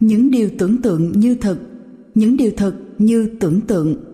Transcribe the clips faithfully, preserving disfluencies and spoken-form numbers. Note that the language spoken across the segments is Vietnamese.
Những điều tưởng tượng như thực, những điều thực như tưởng tượng.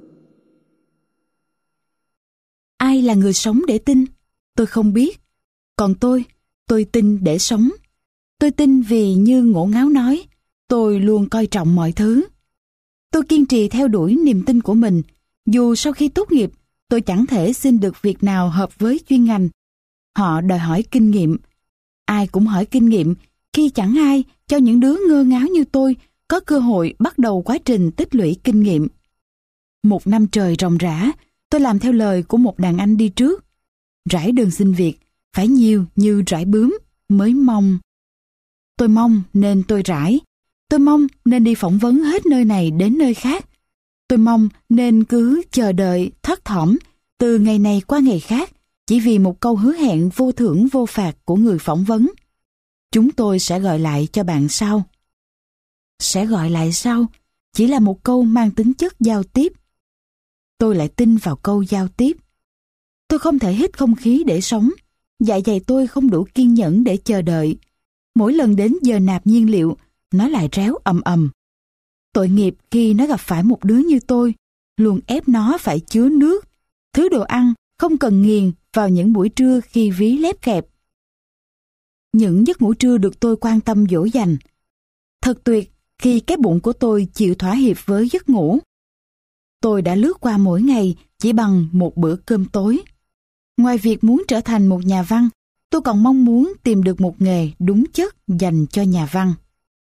Ai là người sống để tin? Tôi không biết. Còn tôi, tôi tin để sống. Tôi tin vì như Ngổ Ngáo nói, tôi luôn coi trọng mọi thứ. Tôi kiên trì theo đuổi niềm tin của mình, dù sau khi tốt nghiệp, tôi chẳng thể xin được việc nào hợp với chuyên ngành. Họ đòi hỏi kinh nghiệm. Ai cũng hỏi kinh nghiệm, khi chẳng ai cho những đứa ngơ ngáo như tôi có cơ hội bắt đầu quá trình tích lũy kinh nghiệm. Một năm trời ròng rã, tôi làm theo lời của một đàn anh đi trước. Rải đơn xin việc, phải nhiều như rải bướm, mới mong. Tôi mong nên tôi rải. Tôi mong nên đi phỏng vấn hết nơi này đến nơi khác. Tôi mong nên cứ chờ đợi, thất thỏm, từ ngày này qua ngày khác, chỉ vì một câu hứa hẹn vô thưởng vô phạt của người phỏng vấn. Chúng tôi sẽ gọi lại cho bạn sau. Sẽ gọi lại sau, chỉ là một câu mang tính chất giao tiếp. Tôi lại tin vào câu giao tiếp. Tôi không thể hít không khí để sống. Dạ dày tôi không đủ kiên nhẫn để chờ đợi. Mỗi lần đến giờ nạp nhiên liệu, nó lại réo ầm ầm. Tội nghiệp khi nó gặp phải một đứa như tôi, luôn ép nó phải chứa nước, thứ đồ ăn không cần nghiền vào những buổi trưa khi ví lép kẹp. Những giấc ngủ trưa được tôi quan tâm dỗ dành. Thật tuyệt khi cái bụng của tôi chịu thỏa hiệp với giấc ngủ. Tôi đã lướt qua mỗi ngày chỉ bằng một bữa cơm tối. Ngoài việc muốn trở thành một nhà văn, tôi còn mong muốn tìm được một nghề đúng chất dành cho nhà văn.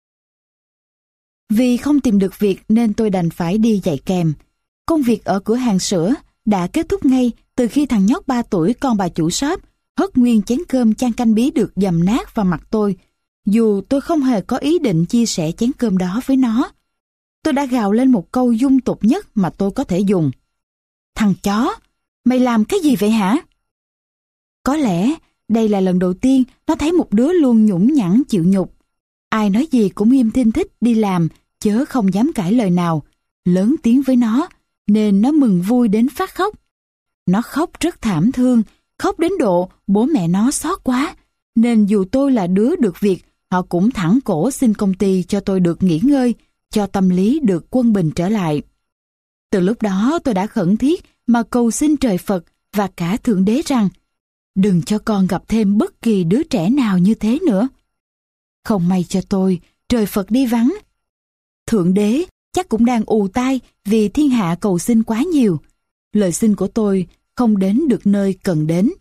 Vì không tìm được việc nên tôi đành phải đi dạy kèm. Công việc ở cửa hàng sữa đã kết thúc ngay từ khi thằng nhóc ba tuổi con bà chủ shop hất nguyên chén cơm chan canh bí được dầm nát vào mặt tôi, dù tôi không hề có ý định chia sẻ chén cơm đó với nó. Tôi đã gào lên một câu dung tục nhất mà tôi có thể dùng. Thằng chó, mày làm cái gì vậy hả? Có lẽ đây là lần đầu tiên nó thấy một đứa luôn nhũng nhẵn chịu nhục. Ai nói gì cũng im thinh thích đi làm, chớ không dám cãi lời nào. Lớn tiếng với nó, nên nó mừng vui đến phát khóc. Nó khóc rất thảm thương, khóc đến độ bố mẹ nó xót quá, nên dù tôi là đứa được việc, họ cũng thẳng cổ xin công ty cho tôi được nghỉ ngơi, cho tâm lý được quân bình trở lại. Từ lúc đó tôi đã khẩn thiết mà cầu xin trời Phật và cả Thượng Đế rằng đừng cho con gặp thêm bất kỳ đứa trẻ nào như thế nữa. Không may cho tôi, trời Phật đi vắng. Thượng Đế chắc cũng đang ù tai vì thiên hạ cầu xin quá nhiều. Lời xin của tôi không đến được nơi cần đến.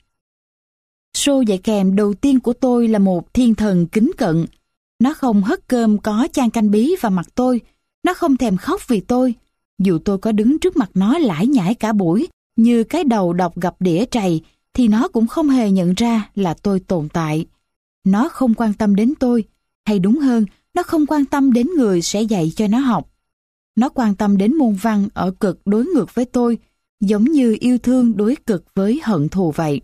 Show dạy kèm đầu tiên của tôi là một thiên thần kính cận. Nó không hất cơm có chan canh bí vào mặt tôi. Nó không thèm khóc vì tôi. Dù tôi có đứng trước mặt nó lải nhải cả buổi như cái đầu độc gặp đĩa trầy, thì nó cũng không hề nhận ra là tôi tồn tại. Nó không quan tâm đến tôi, hay đúng hơn, nó không quan tâm đến người sẽ dạy cho nó học. Nó quan tâm đến môn văn ở cực đối ngược với tôi, giống như yêu thương đối cực với hận thù vậy.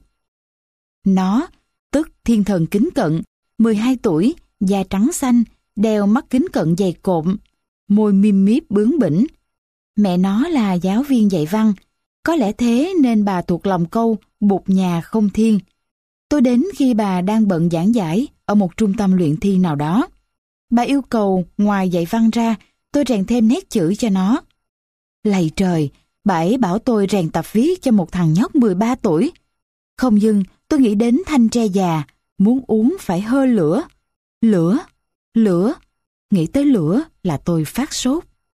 Nó, tức thiên thần kính cận, mười hai tuổi, da trắng xanh, đeo mắt kính cận dày cộm, môi mím míp bướng bỉnh. Mẹ nó là giáo viên dạy văn, có lẽ thế nên bà thuộc lòng câu bụt nhà không thiên. Tôi đến khi bà đang bận giảng giải ở một trung tâm luyện thi nào đó. Bà yêu cầu ngoài dạy văn ra, tôi rèn thêm nét chữ cho nó. Lạy trời, bà ấy bảo tôi rèn tập viết cho một thằng nhóc mười ba tuổi. Không dưng, tôi nghĩ đến thanh tre già, muốn uống phải hơ lửa. Lửa, lửa, nghĩ tới lửa là tôi phát sốt.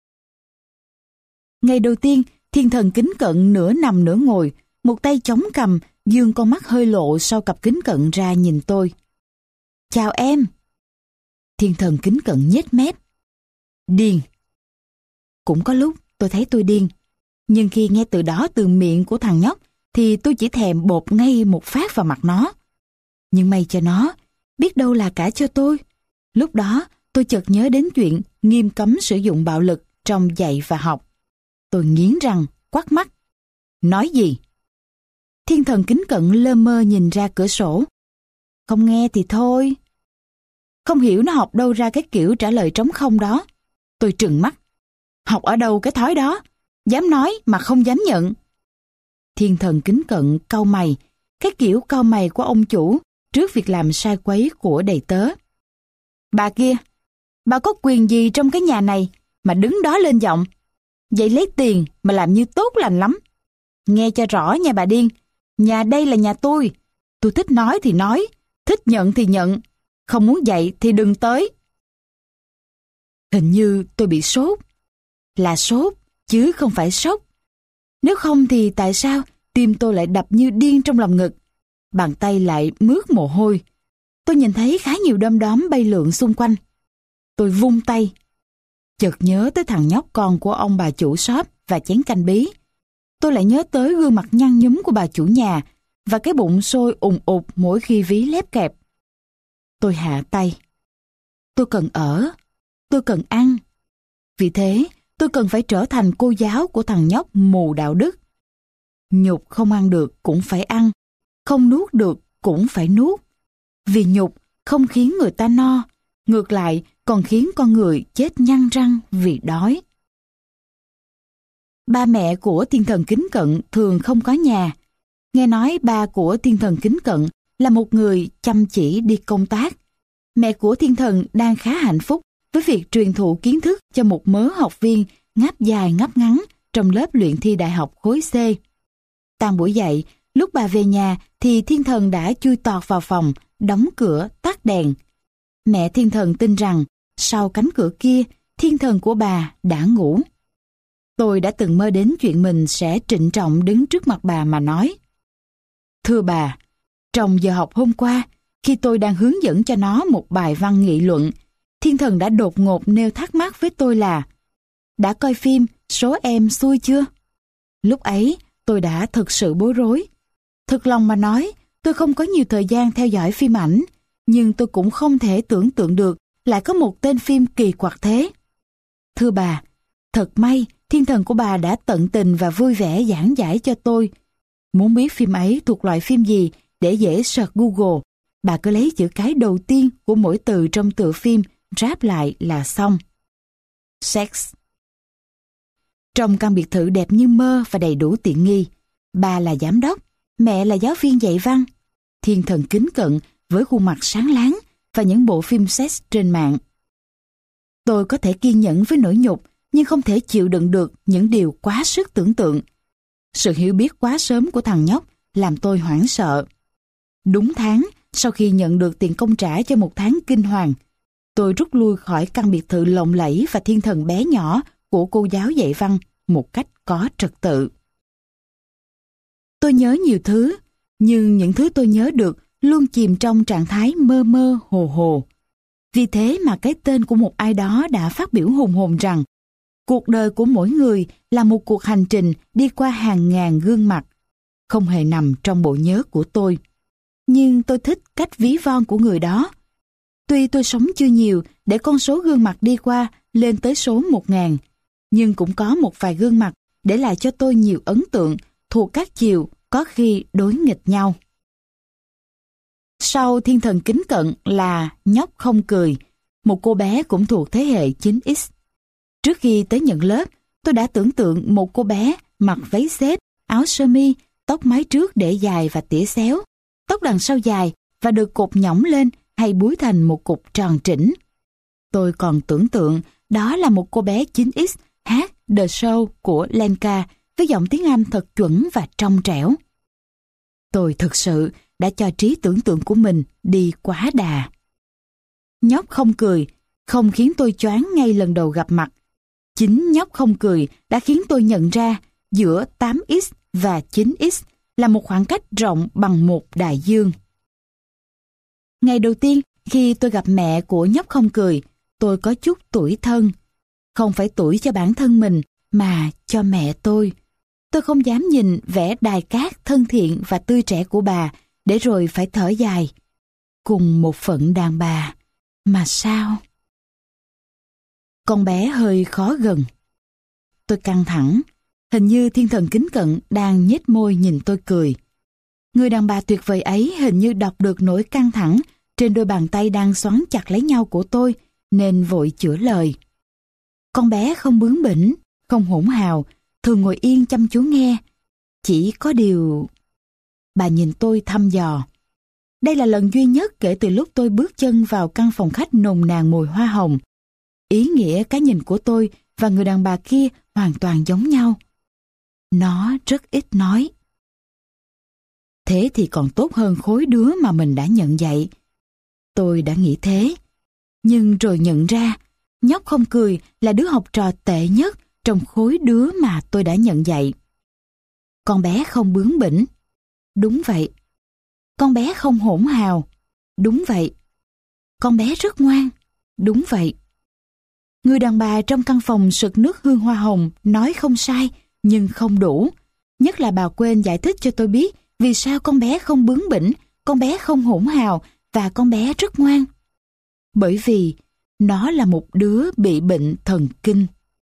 Ngày đầu tiên, thiên thần kính cận nửa nằm nửa ngồi, một tay chống cằm, dương con mắt hơi lộ sau cặp kính cận ra nhìn tôi. Chào em. Thiên thần kính cận nhếch mép. Điên. Cũng có lúc tôi thấy tôi điên, nhưng khi nghe từ đó từ miệng của thằng nhóc thì tôi chỉ thèm bột ngay một phát vào mặt nó. Nhưng may cho nó, biết đâu là cả cho tôi. Lúc đó tôi chợt nhớ đến chuyện nghiêm cấm sử dụng bạo lực trong dạy và học. Tôi nghiến răng, quát mắt. Nói gì? Thiên thần kính cận lơ mơ nhìn ra cửa sổ. Không nghe thì thôi. Không hiểu nó học đâu ra cái kiểu trả lời trống không đó. Tôi trừng mắt. Học ở đâu cái thói đó? Dám nói mà không dám nhận. Thiên thần kính cận cau mày, cái kiểu cau mày của ông chủ trước việc làm sai quấy của đầy tớ. Bà kia, Bà có quyền gì trong cái nhà này mà đứng đó lên giọng? Vậy lấy tiền mà làm như tốt lành lắm. Nghe cho rõ nha bà điên, nhà đây là nhà tôi. Tôi thích nói thì nói, thích nhận thì nhận, không muốn dậy thì đừng tới. Hình như tôi bị sốt. Là sốt, chứ không phải sốc. Nếu không thì tại sao tim tôi lại đập như điên trong lòng ngực, bàn tay lại mướt mồ hôi. Tôi nhìn thấy khá nhiều đom đóm bay lượn xung quanh. Tôi vung tay. Chợt nhớ tới thằng nhóc con của ông bà chủ shop và chén canh bí. Tôi lại nhớ tới gương mặt nhăn nhúm của bà chủ nhà và cái bụng sôi ùng ục mỗi khi ví lép kẹp. Tôi hạ tay. Tôi cần ở. Tôi cần ăn. Vì thế, tôi cần phải trở thành cô giáo của thằng nhóc mù đạo đức. Nhục không ăn được cũng phải ăn, không nuốt được cũng phải nuốt. Vì nhục không khiến người ta no, ngược lại còn khiến con người chết nhăn răng vì đói. Ba mẹ của thiên thần Kính Cận thường không có nhà. Nghe nói ba của thiên thần Kính Cận là một người chăm chỉ đi công tác. Mẹ của thiên thần đang khá hạnh phúc với việc truyền thụ kiến thức cho một mớ học viên ngáp dài ngáp ngắn trong lớp luyện thi đại học khối C. Tan buổi dạy, lúc bà về nhà thì thiên thần đã chui tọt vào phòng, đóng cửa, tắt đèn. Mẹ thiên thần tin rằng sau cánh cửa kia, thiên thần của bà đã ngủ. Tôi đã từng mơ đến chuyện mình sẽ trịnh trọng đứng trước mặt bà mà nói: Thưa bà, trong giờ học hôm qua, khi tôi đang hướng dẫn cho nó một bài văn nghị luận, thiên thần đã đột ngột nêu thắc mắc với tôi là: đã coi phim Số Em Xui chưa? Lúc ấy, tôi đã thực sự bối rối. Thực lòng mà nói, tôi không có nhiều thời gian theo dõi phim ảnh, nhưng tôi cũng không thể tưởng tượng được lại có một tên phim kỳ quặc thế. Thưa bà, thật may thiên thần của bà đã tận tình và vui vẻ giảng giải cho tôi. Muốn biết phim ấy thuộc loại phim gì để dễ search Google, bà cứ lấy chữ cái đầu tiên của mỗi từ trong tựa phim ráp lại là xong. Sex. Trong căn biệt thự đẹp như mơ và đầy đủ tiện nghi, bà là giám đốc, mẹ là giáo viên dạy văn. Thiên thần Kính Cận với khuôn mặt sáng láng và những bộ phim sex trên mạng. Tôi có thể kiên nhẫn với nỗi nhục, nhưng không thể chịu đựng được những điều quá sức tưởng tượng. Sự hiểu biết quá sớm của thằng nhóc làm tôi hoảng sợ. Đúng tháng, sau khi nhận được tiền công trả cho một tháng kinh hoàng, tôi rút lui khỏi căn biệt thự lộng lẫy và thiên thần bé nhỏ của cô giáo dạy văn một cách có trật tự. Tôi nhớ nhiều thứ, nhưng những thứ tôi nhớ được luôn chìm trong trạng thái mơ mơ hồ hồ. Vì thế mà cái tên của một ai đó đã phát biểu hùng hồn rằng cuộc đời của mỗi người là một cuộc hành trình đi qua hàng ngàn gương mặt, không hề nằm trong bộ nhớ của tôi. Nhưng tôi thích cách ví von của người đó. Tuy tôi sống chưa nhiều để con số gương mặt đi qua lên tới số một ngàn, nhưng cũng có một vài gương mặt để lại cho tôi nhiều ấn tượng thuộc các chiều có khi đối nghịch nhau. Sau thiên thần Kính Cận là nhóc không cười, một cô bé cũng thuộc thế hệ chín x. Trước khi tới nhận lớp, tôi đã tưởng tượng một cô bé mặc váy xếp, áo sơ mi, tóc mái trước để dài và tỉa xéo, tóc đằng sau dài và được cột nhõng lên hay búi thành một cục tròn trĩnh. Tôi còn tưởng tượng đó là một cô bé chín x hát The Show của Lenka với giọng tiếng Anh thật chuẩn và trong trẻo. Tôi thực sự đã cho trí tưởng tượng của mình đi quá đà. Nhóc không cười không khiến tôi choáng ngay lần đầu gặp mặt. Chính nhóc không cười đã khiến tôi nhận ra giữa tám x và chín x là một khoảng cách rộng bằng một đại dương. Ngày đầu tiên khi tôi gặp mẹ của nhóc không cười, tôi có chút tủi thân. Không phải tủi cho bản thân mình mà cho mẹ tôi. Tôi không dám nhìn vẻ đài cát thân thiện và tươi trẻ của bà để rồi phải thở dài. Cùng một phận đàn bà, mà sao? Con bé hơi khó gần. Tôi căng thẳng, hình như thiên thần Kính Cận đang nhếch môi nhìn tôi cười. Người đàn bà tuyệt vời ấy hình như đọc được nỗi căng thẳng trên đôi bàn tay đang xoắn chặt lấy nhau của tôi, nên vội chữa lời. Con bé không bướng bỉnh, không hỗn hào, thường ngồi yên chăm chú nghe. Chỉ có điều... Bà nhìn tôi thăm dò. Đây là lần duy nhất kể từ lúc tôi bước chân vào căn phòng khách nồng nàn mùi hoa hồng, Ý nghĩa cái nhìn của tôi và người đàn bà kia hoàn toàn giống nhau. Nó rất ít nói. Thế thì còn tốt hơn khối đứa mà mình đã nhận dạy. Tôi đã nghĩ thế. Nhưng rồi nhận ra, nhóc không cười là đứa học trò tệ nhất trong khối đứa mà tôi đã nhận dạy. Con bé không bướng bỉnh. Đúng vậy. Con bé không hỗn hào. Đúng vậy. Con bé rất ngoan. Đúng vậy. Người đàn bà trong căn phòng sực nước hương hoa hồng nói không sai, nhưng không đủ. Nhất là bà quên giải thích cho tôi biết vì sao con bé không bướng bỉnh, con bé không hỗn hào và con bé rất ngoan. Bởi vì nó là một đứa bị bệnh thần kinh.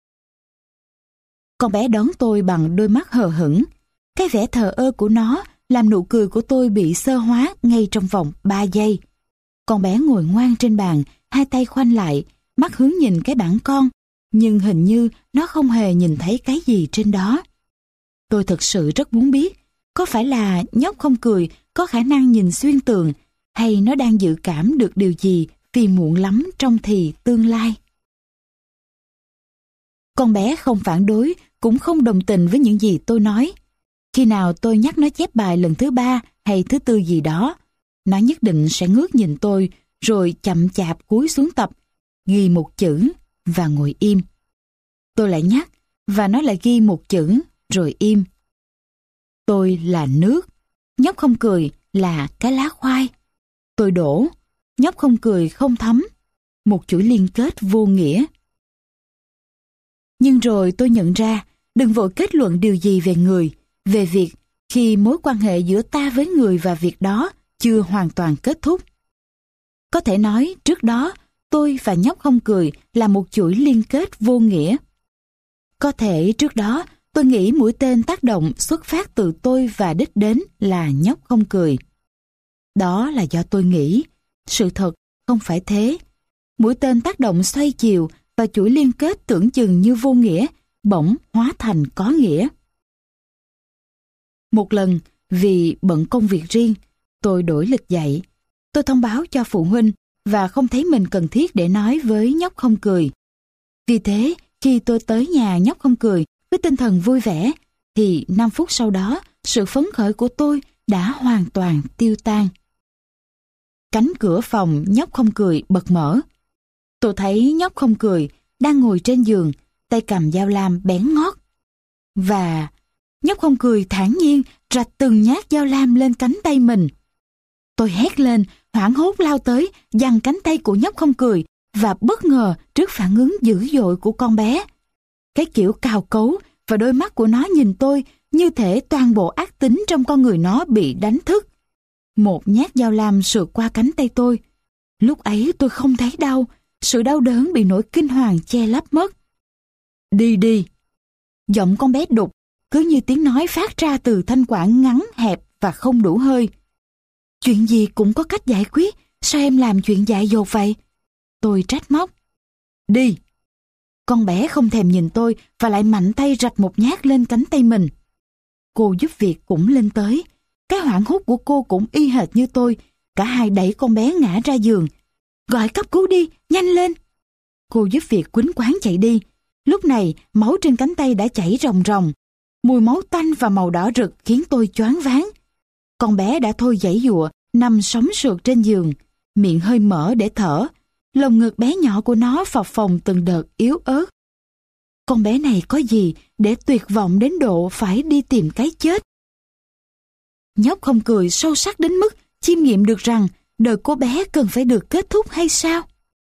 Con bé đón tôi bằng đôi mắt hờ hững. Cái vẻ thờ ơ của nó làm nụ cười của tôi bị xơ hóa ngay trong vòng ba giây. Con bé ngồi ngoan trên bàn, hai tay khoanh lại, mắt hướng nhìn cái bảng con, nhưng hình như nó không hề nhìn thấy cái gì trên đó. Tôi thực sự rất muốn biết, có phải là nhóc không cười có khả năng nhìn xuyên tường, hay nó đang dự cảm được điều gì vì muộn lắm trong thì tương lai. Con bé không phản đối, cũng không đồng tình với những gì tôi nói. Khi nào tôi nhắc nó chép bài lần thứ ba hay thứ tư gì đó, nó nhất định sẽ ngước nhìn tôi, rồi chậm chạp cúi xuống tập, ghi một chữ và ngồi im. Tôi lại nhắc, và nó lại ghi một chữ, rồi im. Tôi là nước, nhóc không cười là cái lá khoai. Tôi đổ, nhóc không cười không thấm, một chuỗi liên kết vô nghĩa. Nhưng rồi tôi nhận ra, đừng vội kết luận điều gì về người, về việc khi mối quan hệ giữa ta với người và việc đó chưa hoàn toàn kết thúc. Có thể nói trước đó tôi và nhóc không cười là một chuỗi liên kết vô nghĩa. Có thể trước đó tôi nghĩ mũi tên tác động xuất phát từ tôi và đích đến là nhóc không cười. Đó là do tôi nghĩ. Sự thật không phải thế. Mũi tên tác động xoay chiều và chuỗi liên kết tưởng chừng như vô nghĩa, bỗng hóa thành có nghĩa. Một lần, vì bận công việc riêng, tôi đổi lịch dạy. Tôi thông báo cho phụ huynh và không thấy mình cần thiết để nói với nhóc không cười. Vì thế, khi tôi tới nhà nhóc không cười với tinh thần vui vẻ, thì năm phút sau đó, sự phấn khởi của tôi đã hoàn toàn tiêu tan. Cánh cửa phòng nhóc không cười bật mở. Tôi thấy nhóc không cười đang ngồi trên giường, tay cầm dao lam bén ngót. Và nhóc không cười thản nhiên rạch từng nhát dao lam lên cánh tay mình. Tôi hét lên, hoảng hốt lao tới, giằng cánh tay của nhóc không cười và bất ngờ trước phản ứng dữ dội của con bé. Cái kiểu cào cấu và đôi mắt của nó nhìn tôi như thể toàn bộ ác tính trong con người nó bị đánh thức. Một nhát dao lam sượt qua cánh tay tôi. Lúc ấy tôi không thấy đau, sự đau đớn bị nỗi kinh hoàng che lấp mất. Đi đi. Giọng con bé đục, cứ như tiếng nói phát ra từ thanh quản ngắn hẹp và không đủ hơi. Chuyện gì cũng có cách giải quyết, sao em làm chuyện dại dột vậy? Tôi trách móc. Đi. Con bé không thèm nhìn tôi và lại mạnh tay rạch một nhát lên cánh tay mình. Cô giúp việc cũng lên tới. Cái hoảng hốt của cô cũng y hệt như tôi. Cả hai đẩy con bé ngã ra giường. Gọi cấp cứu đi, nhanh lên. Cô giúp việc quýnh quáng chạy đi. Lúc này máu trên cánh tay đã chảy ròng ròng. Mùi máu tanh và màu đỏ rực khiến tôi choáng váng. Con bé đã thôi giãy giụa, nằm sóng sượt trên giường, miệng hơi mở để thở. Lồng ngực bé nhỏ của nó phập phồng từng đợt yếu ớt. Con bé này có gì để tuyệt vọng đến độ phải đi tìm cái chết? Nhóc không cười sâu sắc đến mức chiêm nghiệm được rằng đời cô bé cần phải được kết thúc hay sao?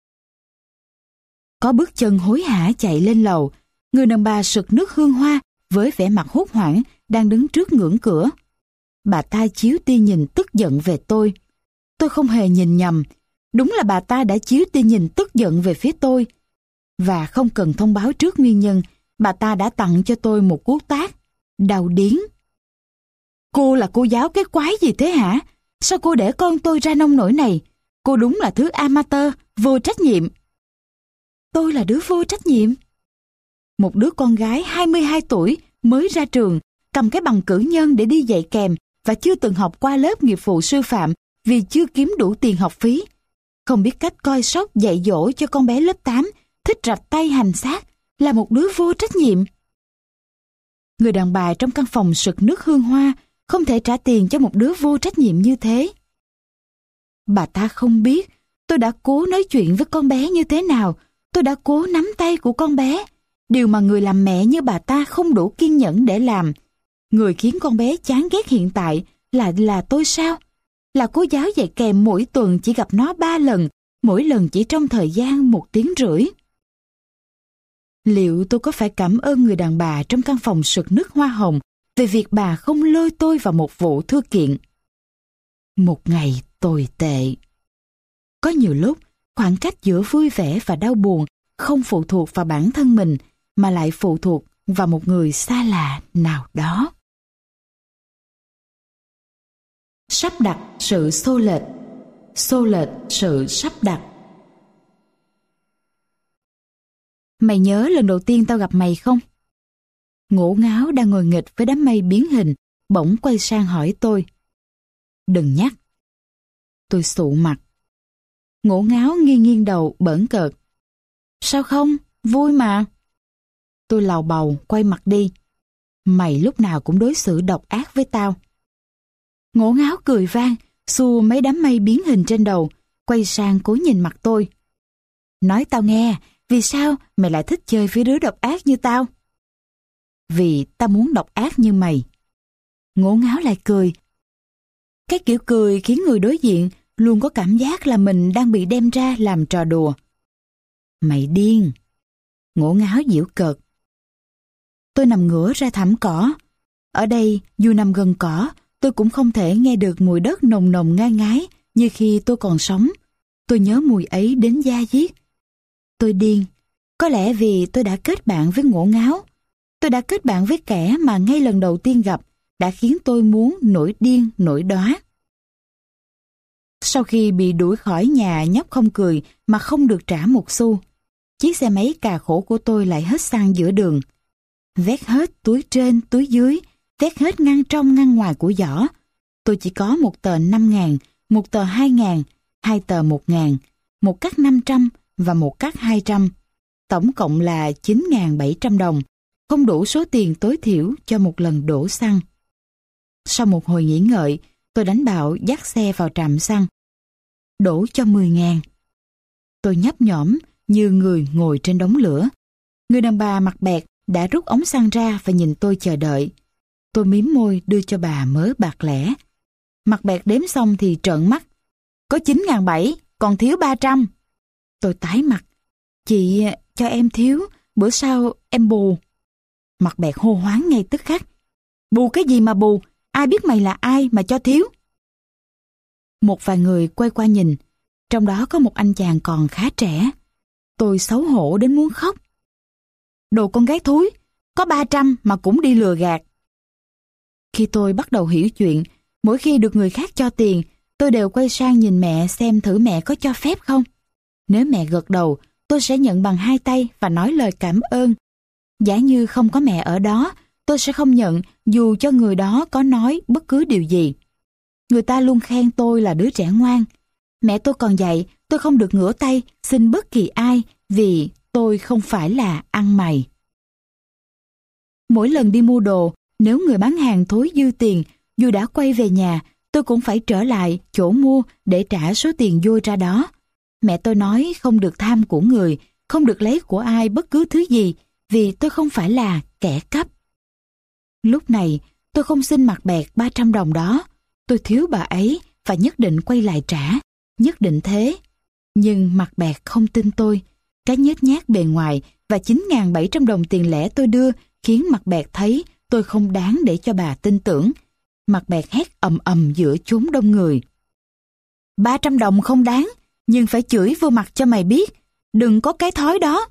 Có bước chân hối hả chạy lên lầu. Người đàn bà sực nước hương hoa với vẻ mặt hốt hoảng đang đứng trước ngưỡng cửa. Bà ta chiếu tia nhìn tức giận về tôi. Tôi không hề nhìn nhầm. Đúng là bà ta đã chiếu tia nhìn tức giận về phía tôi. Và không cần thông báo trước nguyên nhân, bà ta đã tặng cho tôi một cú tát. Đau điếng. Cô là cô giáo cái quái gì thế hả? Sao cô để con tôi ra nông nỗi này? Cô đúng là thứ amateur, vô trách nhiệm. Tôi là đứa vô trách nhiệm. Một đứa con gái hai mươi hai tuổi mới ra trường, cầm cái bằng cử nhân để đi dạy kèm và chưa từng học qua lớp nghiệp vụ sư phạm vì chưa kiếm đủ tiền học phí. Không biết cách coi sóc dạy dỗ cho con bé lớp tám, thích rạch tay hành xác, là một đứa vô trách nhiệm. Người đàn bà trong căn phòng sực nước hương hoa không thể trả tiền cho một đứa vô trách nhiệm như thế. Bà ta không biết tôi đã cố nói chuyện với con bé như thế nào, tôi đã cố nắm tay của con bé, điều mà người làm mẹ như bà ta không đủ kiên nhẫn để làm. Người khiến con bé chán ghét hiện tại là là tôi sao? Là cô giáo dạy kèm mỗi tuần chỉ gặp nó ba lần, mỗi lần chỉ trong thời gian một tiếng rưỡi. Liệu tôi có phải cảm ơn người đàn bà trong căn phòng sực nước hoa hồng về việc bà không lôi tôi vào một vụ thư kiện? Một ngày tồi tệ. Có nhiều lúc, khoảng cách giữa vui vẻ và đau buồn không phụ thuộc vào bản thân mình, mà lại phụ thuộc vào một người xa lạ nào đó. Sắp đặt sự xô lệch, xô lệch sự sắp đặt. Mày nhớ lần đầu tiên tao gặp mày không? Ngổ ngáo đang ngồi nghịch với đám mây biến hình, bỗng quay sang hỏi tôi. Đừng nhắc. Tôi sụ mặt. Ngổ ngáo nghiêng nghiêng đầu bỡn cợt. Sao không? Vui mà. Tôi làu bầu quay mặt đi. Mày lúc nào cũng đối xử độc ác với tao. Ngổ ngáo cười vang, xua mấy đám mây biến hình trên đầu, quay sang cố nhìn mặt tôi. Nói tao nghe, vì sao mày lại thích chơi với đứa độc ác như tao? Vì tao muốn độc ác như mày. Ngổ ngáo lại cười. Cái kiểu cười khiến người đối diện luôn có cảm giác là mình đang bị đem ra làm trò đùa. Mày điên. Ngổ ngáo giễu cợt. Tôi nằm ngửa ra thảm cỏ. Ở đây, dù nằm gần cỏ, tôi cũng không thể nghe được mùi đất nồng nồng ngai ngái như khi tôi còn sống. Tôi nhớ mùi ấy đến da diết. Tôi điên. Có lẽ vì tôi đã kết bạn với Ngổ ngáo. Tôi đã kết bạn với kẻ mà ngay lần đầu tiên gặp đã khiến tôi muốn nổi điên nổi đóa. Sau khi bị đuổi khỏi nhà nhóc không cười mà không được trả một xu, chiếc xe máy cà khổ của tôi lại hết xăng giữa đường. Vét hết túi trên túi dưới, vét hết ngăn trong ngăn ngoài của giỏ. Tôi chỉ có một tờ năm ngàn, một tờ hai ngàn, hai tờ một ngàn, một cắt năm trăm và một cắt hai trăm. Tổng cộng là chín ngàn bảy trăm đồng, không đủ số tiền tối thiểu cho một lần đổ xăng. Sau một hồi nghĩ ngợi, tôi đánh bạo dắt xe vào trạm xăng. Đổ cho mười ngàn. Tôi nhấp nhổm như người ngồi trên đống lửa. Người đàn bà mặt bẹt đã rút ống xăng ra và nhìn tôi chờ đợi. Tôi mím môi đưa cho bà mớ bạc lẻ. Mặt bẹt đếm xong thì trợn mắt. Có chín ngàn bảy, còn thiếu ba trăm. Tôi tái mặt. Chị cho em thiếu, bữa sau em bù. Mặt bẹt hô hoáng ngay tức khắc. Bù cái gì mà bù, ai biết mày là ai mà cho thiếu. Một vài người quay qua nhìn, trong đó có một anh chàng còn khá trẻ. Tôi xấu hổ đến muốn khóc. Đồ con gái thúi, có ba trăm mà cũng đi lừa gạt. Khi tôi bắt đầu hiểu chuyện, mỗi khi được người khác cho tiền, tôi đều quay sang nhìn mẹ xem thử mẹ có cho phép không. Nếu mẹ gật đầu, tôi sẽ nhận bằng hai tay và nói lời cảm ơn. Giả như không có mẹ ở đó, tôi sẽ không nhận dù cho người đó có nói bất cứ điều gì. Người ta luôn khen tôi là đứa trẻ ngoan. Mẹ tôi còn dạy tôi không được ngửa tay xin bất kỳ ai vì tôi không phải là ăn mày. Mỗi lần đi mua đồ, nếu người bán hàng thối dư tiền, dù đã quay về nhà, tôi cũng phải trở lại chỗ mua để trả số tiền dôi ra đó. Mẹ tôi nói không được tham của người, không được lấy của ai bất cứ thứ gì, vì tôi không phải là kẻ cắp. Lúc này, tôi không xin mặt bẹt ba trăm đồng đó. Tôi thiếu bà ấy và nhất định quay lại trả, nhất định thế. Nhưng mặt bẹt không tin tôi. Cái nhếch nhác bề ngoài và chín nghìn bảy trăm đồng tiền lẻ tôi đưa khiến mặt bẹt thấy tôi không đáng để cho bà tin tưởng. Mặt bẹt hét ầm ầm giữa chốn đông người. ba trăm đồng không đáng, nhưng phải chửi vô mặt cho mày biết. Đừng có cái thói đó.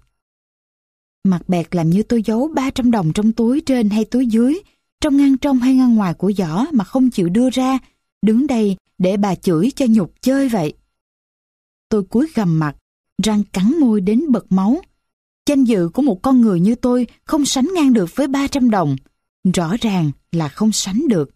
Mặt bẹt làm như tôi giấu ba trăm đồng trong túi trên hay túi dưới, trong ngăn trong hay ngăn ngoài của giỏ mà không chịu đưa ra, đứng đây để bà chửi cho nhục chơi vậy. Tôi cúi gằm mặt, răng cắn môi đến bật máu. Danh dự của một con người như tôi không sánh ngang được với ba trăm đồng. Rõ ràng là không sánh được.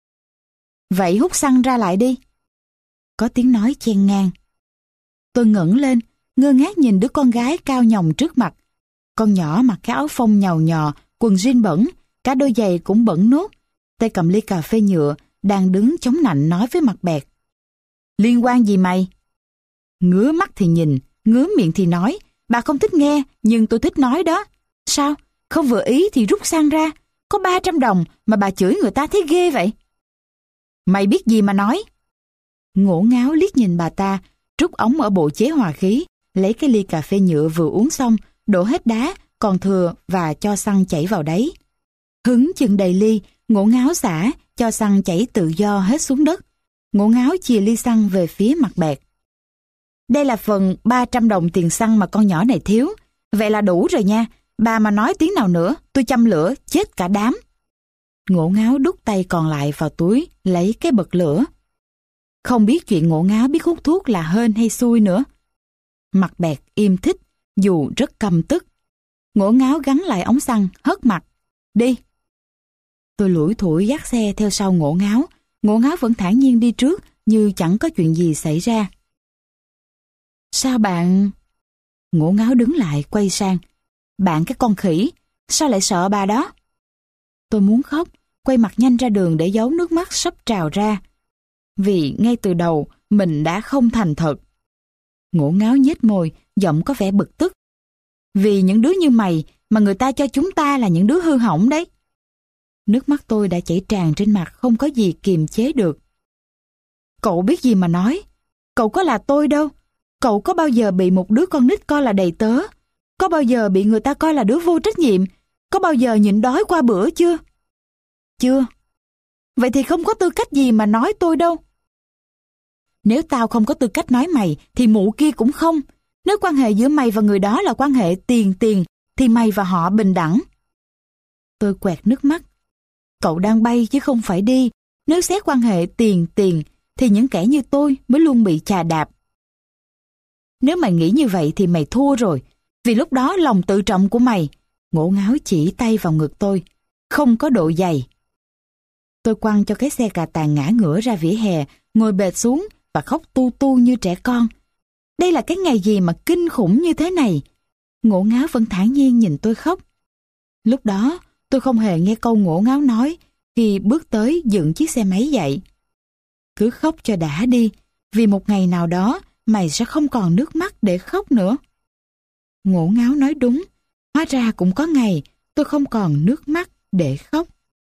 Vậy hút xăng ra lại đi. Có tiếng nói chen ngang. Tôi ngẩng lên, ngơ ngác nhìn đứa con gái cao nhòng trước mặt. Con nhỏ mặc cái áo phông nhàu nhò, quần jean bẩn, cả đôi giày cũng bẩn nốt. Tay cầm ly cà phê nhựa, đang đứng chống nạnh nói với mặt bẹt. Liên quan gì mày? Ngứa mắt thì nhìn, ngứa miệng thì nói. Bà không thích nghe, nhưng tôi thích nói đó. Sao? Không vừa ý thì rút xăng ra. Có ba trăm đồng mà bà chửi người ta thấy ghê vậy? Mày biết gì mà nói? Ngổ ngáo liếc nhìn bà ta, trút ống ở bộ chế hòa khí, lấy cái ly cà phê nhựa vừa uống xong, đổ hết đá, còn thừa và cho xăng chảy vào đấy. Hứng chừng đầy ly, Ngổ ngáo xả, cho xăng chảy tự do hết xuống đất. Ngổ ngáo chìa ly xăng về phía mặt bẹt. Đây là phần ba trăm đồng tiền xăng mà con nhỏ này thiếu. Vậy là đủ rồi nha. Bà mà nói tiếng nào nữa, tôi châm lửa, chết cả đám. Ngổ ngáo đút tay còn lại vào túi, lấy cái bật lửa. Không biết chuyện Ngổ ngáo biết hút thuốc là hên hay xui nữa. Mặt bẹt im thích, dù rất căm tức. Ngổ ngáo gắn lại ống xăng, hất mặt. Đi. Tôi lủi thủi dắt xe theo sau Ngổ ngáo. Ngổ ngáo vẫn thản nhiên đi trước, như chẳng có chuyện gì xảy ra. Sao bạn... Ngổ ngáo đứng lại, quay sang. Bạn cái con khỉ, sao lại sợ bà đó? Tôi muốn khóc, quay mặt nhanh ra đường để giấu nước mắt sắp trào ra. Vì ngay từ đầu, mình đã không thành thật. Ngổ ngáo nhếch môi, giọng có vẻ bực tức. Vì những đứa như mày mà người ta cho chúng ta là những đứa hư hỏng đấy. Nước mắt tôi đã chảy tràn trên mặt, không có gì kiềm chế được. Cậu biết gì mà nói? Cậu có là tôi đâu. Cậu có bao giờ bị một đứa con nít coi là đầy tớ? Có bao giờ bị người ta coi là đứa vô trách nhiệm? Có bao giờ nhịn đói qua bữa chưa? Chưa. Vậy thì không có tư cách gì mà nói tôi đâu. Nếu tao không có tư cách nói mày, thì mụ kia cũng không. Nếu quan hệ giữa mày và người đó là quan hệ tiền tiền, thì mày và họ bình đẳng. Tôi quẹt nước mắt. Cậu đang bay chứ không phải đi. Nếu xét quan hệ tiền tiền, thì những kẻ như tôi mới luôn bị chà đạp. Nếu mày nghĩ như vậy thì mày thua rồi. Vì lúc đó lòng tự trọng của mày, Ngổ ngáo chỉ tay vào ngực tôi, không có độ dày. Tôi quăng cho cái xe cà tàng ngã ngửa ra vỉa hè, ngồi bệt xuống và khóc tu tu như trẻ con. Đây là cái ngày gì mà kinh khủng như thế này? Ngổ ngáo vẫn thản nhiên nhìn tôi khóc. Lúc đó tôi không hề nghe câu Ngổ ngáo nói khi bước tới dựng chiếc xe máy dậy. Cứ khóc cho đã đi, vì một ngày nào đó mày sẽ không còn nước mắt để khóc nữa. Ngổ ngáo nói đúng, hóa ra cũng có ngày tôi không còn nước mắt để khóc.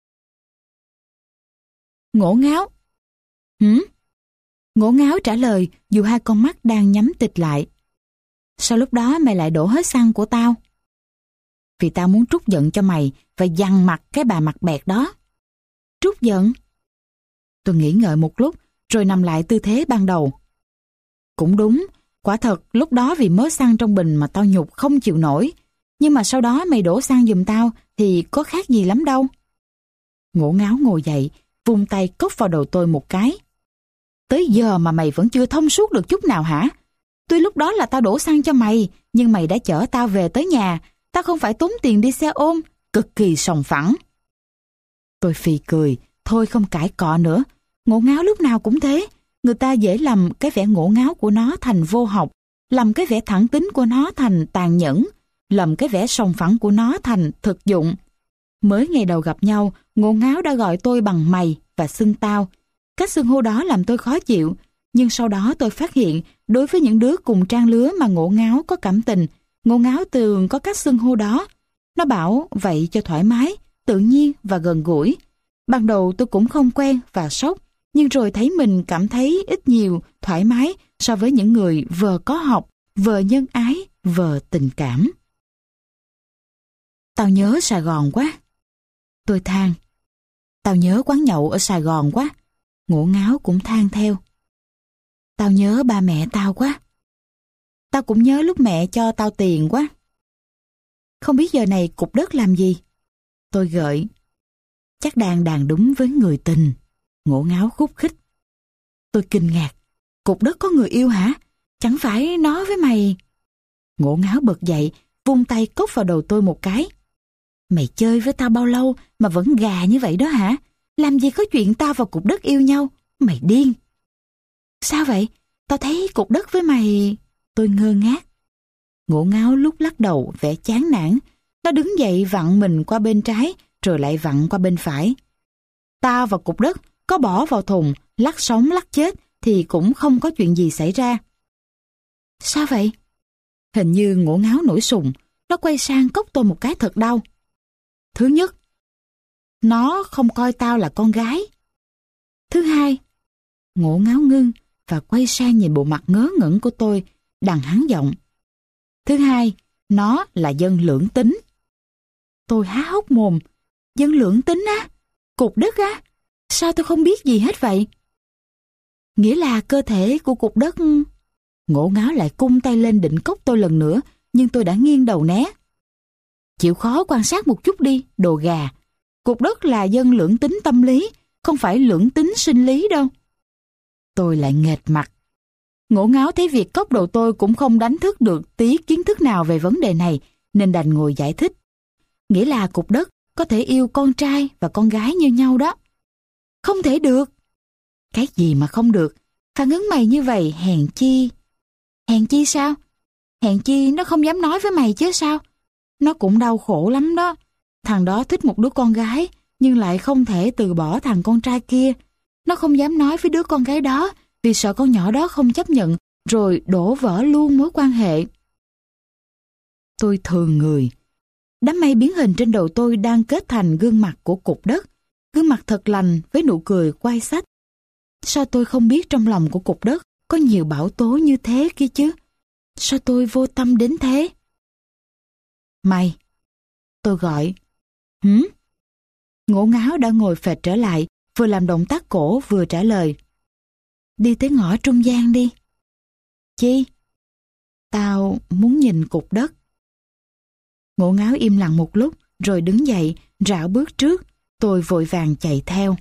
Ngổ ngáo. Hử? Ngổ ngáo trả lời dù hai con mắt đang nhắm tịt lại. Sao lúc đó mày lại đổ hết xăng của tao? Vì tao muốn trút giận cho mày và dằn mặt cái bà mặt bẹt đó. Trút giận? Tôi nghĩ ngợi một lúc rồi nằm lại tư thế ban đầu. Cũng đúng, quả thật lúc đó vì mớ xăng trong bình mà tao nhục không chịu nổi. Nhưng mà sau đó mày đổ xăng giùm tao thì có khác gì lắm đâu. Ngổ ngáo ngồi dậy, vung tay cốc vào đầu tôi một cái. Tới giờ mà mày vẫn chưa thông suốt được chút nào hả? Tuy lúc đó là tao đổ xăng cho mày, nhưng mày đã chở tao về tới nhà. Tao không phải tốn tiền đi xe ôm, cực kỳ sòng phẳng. Tôi phì cười, thôi không cãi cọ nữa. Ngổ ngáo lúc nào cũng thế. Người ta dễ làm cái vẻ ngổ ngáo của nó thành vô học, làm cái vẻ thẳng tính của nó thành tàn nhẫn, làm cái vẻ sòng phẳng của nó thành thực dụng. Mới ngày đầu gặp nhau, Ngổ ngáo đã gọi tôi bằng mày và xưng tao. Cách xưng hô đó làm tôi khó chịu, nhưng sau đó tôi phát hiện đối với những đứa cùng trang lứa mà Ngổ ngáo có cảm tình, Ngổ ngáo thường có cách xưng hô đó. Nó bảo vậy cho thoải mái, tự nhiên và gần gũi. Ban đầu tôi cũng không quen và sốc, nhưng rồi thấy mình cảm thấy ít nhiều thoải mái so với những người vừa có học, vừa nhân ái, vừa tình cảm. Tao nhớ Sài Gòn quá. Tôi than. Tao nhớ quán nhậu ở Sài Gòn quá. Ngổ ngáo cũng than theo. Tao nhớ ba mẹ tao quá. Tao cũng nhớ lúc mẹ cho tao tiền quá. Không biết giờ này cục đất làm gì? Tôi gợi. Chắc đang đàn đúng với người tình. Ngổ ngáo khúc khích. Tôi kinh ngạc. Cục đất có người yêu hả? Chẳng phải nó với mày... Ngổ ngáo bật dậy, vung tay cốc vào đầu tôi một cái. Mày chơi với tao bao lâu mà vẫn gà như vậy đó hả? Làm gì có chuyện tao và cục đất yêu nhau? Mày điên. Sao vậy? Tao thấy cục đất với mày... Tôi ngơ ngác. Ngổ Ngáo lúc lắc đầu vẻ chán nản. Nó đứng dậy vặn mình qua bên trái, rồi lại vặn qua bên phải. Tao và cục đất có bỏ vào thùng, lắc sống lắc chết thì cũng không có chuyện gì xảy ra. Sao vậy? Hình như Ngổ Ngáo nổi sùng. Nó quay sang cốc tôi một cái thật đau. Thứ nhất, nó không coi tao là con gái. Thứ hai, Ngổ Ngáo ngưng và quay sang nhìn bộ mặt ngớ ngẩn của tôi, đằng hắn giọng. Thứ hai, nó là dân lưỡng tính. Tôi há hốc mồm. Dân lưỡng tính á? Cục đất á? Sao tôi không biết gì hết vậy? Nghĩa là cơ thể của cục đất... Ngổ Ngáo lại cung tay lên định cốc tôi lần nữa, nhưng tôi đã nghiêng đầu né. Chịu khó quan sát một chút đi, đồ gà. Cục đất là dân lưỡng tính tâm lý, không phải lưỡng tính sinh lý đâu. Tôi lại nghệt mặt. Ngổ Ngáo thấy việc cốc đầu tôi cũng không đánh thức được tí kiến thức nào về vấn đề này, nên đành ngồi giải thích. Nghĩa là cục đất có thể yêu con trai và con gái như nhau đó. Không thể được. Cái gì mà không được? Phản ứng mày như vậy hèn chi. Hèn chi sao? Hèn chi nó không dám nói với mày chứ sao? Nó cũng đau khổ lắm đó. Thằng đó thích một đứa con gái, nhưng lại không thể từ bỏ thằng con trai kia. Nó không dám nói với đứa con gái đó, vì sợ con nhỏ đó không chấp nhận, rồi đổ vỡ luôn mối quan hệ. Tôi thường người. Đám mây biến hình trên đầu tôi đang kết thành gương mặt của cục đất. Gương mặt thật lành với nụ cười quay xách. Sao tôi không biết trong lòng của cục đất có nhiều bão tố như thế kia chứ? Sao tôi vô tâm đến thế? Mày! Tôi gọi. Hử? Ngổ Ngáo đã ngồi phệt trở lại, vừa làm động tác cổ vừa trả lời. Đi tới ngõ trung gian đi. Chi? Tao muốn nhìn cục đất. Ngổ Ngáo im lặng một lúc, rồi đứng dậy, rảo bước trước. Tôi vội vàng chạy theo.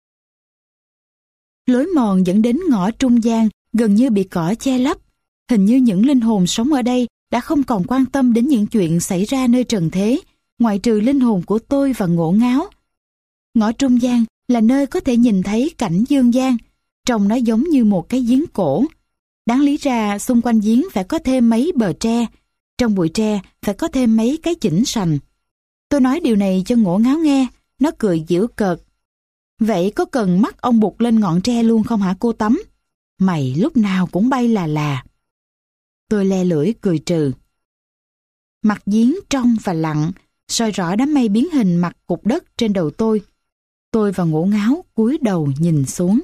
Lối mòn dẫn đến ngõ trung gian gần như bị cỏ che lấp. Hình như những linh hồn sống ở đây đã không còn quan tâm đến những chuyện xảy ra nơi trần thế, ngoại trừ linh hồn của tôi và Ngổ Ngáo. Ngõ trung gian là nơi có thể nhìn thấy cảnh dương gian, trông nó giống như một cái giếng cổ. Đáng lý ra xung quanh giếng phải có thêm mấy bờ tre, trong bụi tre phải có thêm mấy cái chỉnh sành. Tôi nói điều này cho Ngổ Ngáo nghe, nó cười giễu cợt. Vậy có cần mắt ông bụt lên ngọn tre luôn không hả cô Tấm? Mày lúc nào cũng bay là là. Tôi le lưỡi cười trừ. Mặt giếng trong và lặng, soi rõ đám mây biến hình mặt cục đất trên đầu tôi. Tôi và Ngổ Ngáo cúi đầu nhìn xuống.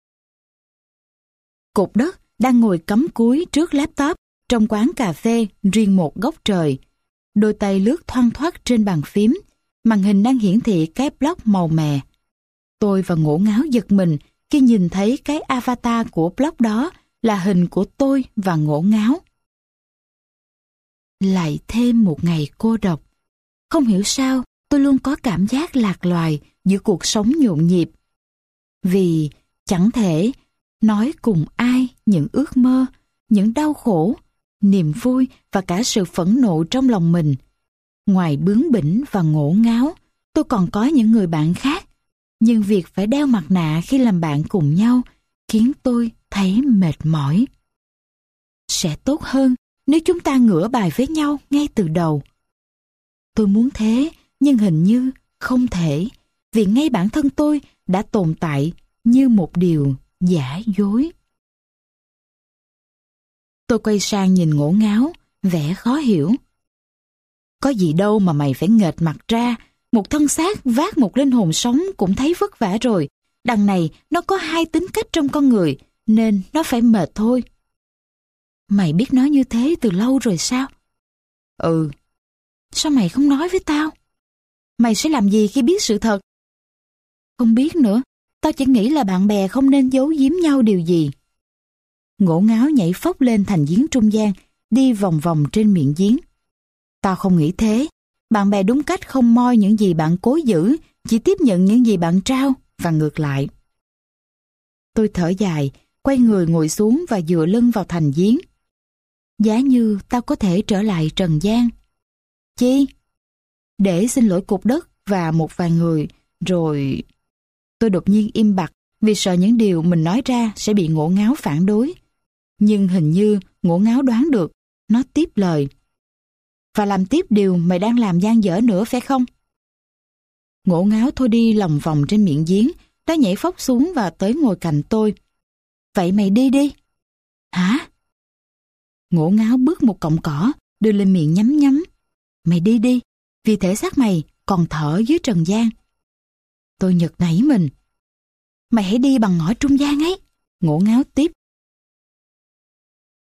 Cục đất đang ngồi cắm cúi trước laptop trong quán cà phê riêng một góc trời. Đôi tay lướt thoăn thoắt trên bàn phím, màn hình đang hiển thị cái block màu mè. Tôi và Ngổ Ngáo giật mình khi nhìn thấy cái avatar của block đó là hình của tôi và Ngổ Ngáo. Lại thêm một ngày cô độc. Không hiểu sao tôi luôn có cảm giác lạc loài giữa cuộc sống nhộn nhịp. Vì chẳng thể nói cùng ai những ước mơ, những đau khổ, niềm vui và cả sự phẫn nộ trong lòng mình. Ngoài bướng bỉnh và Ngổ Ngáo, tôi còn có những người bạn khác. Nhưng việc phải đeo mặt nạ khi làm bạn cùng nhau khiến tôi thấy mệt mỏi. Sẽ tốt hơn nếu chúng ta ngửa bài với nhau ngay từ đầu. Tôi muốn thế, nhưng hình như không thể, vì ngay bản thân tôi đã tồn tại như một điều giả dối. Tôi quay sang nhìn Ngổ Ngáo, vẻ khó hiểu. Có gì đâu mà mày phải nghệt mặt ra, một thân xác vác một linh hồn sống cũng thấy vất vả rồi. Đằng này nó có hai tính cách trong con người, nên nó phải mệt thôi. Mày biết nói như thế từ lâu rồi sao? Ừ. Sao mày không nói với tao? Mày sẽ làm gì khi biết sự thật? Không biết nữa, tao chỉ nghĩ là bạn bè không nên giấu giếm nhau điều gì. Ngổ Ngáo nhảy phóc lên thành giếng trung gian, đi vòng vòng trên miệng giếng. Tao không nghĩ thế. Bạn bè đúng cách không moi những gì bạn cố giữ, chỉ tiếp nhận những gì bạn trao, và ngược lại. Tôi thở dài, quay người ngồi xuống và dựa lưng vào thành giếng. Giá như tao có thể trở lại trần gian. Chi? Để xin lỗi cục đất và một vài người, rồi... Tôi đột nhiên im bặt vì sợ những điều mình nói ra sẽ bị Ngổ Ngáo phản đối. Nhưng hình như Ngổ Ngáo đoán được, nó tiếp lời. và làm tiếp điều mày đang làm dang dở nữa phải không? Ngổ ngáo thôi đi lòng vòng trên miệng giếng, nó nhảy phóc xuống và tới ngồi cạnh tôi. Vậy mày đi đi. Hả? Ngổ ngáo bước một cọng cỏ, đưa lên miệng nhắm nhắm. Mày đi đi, vì thể xác mày còn thở dưới trần gian. Tôi giật nảy mình. Mày hãy đi bằng ngõ trung gian ấy. Ngổ ngáo tiếp.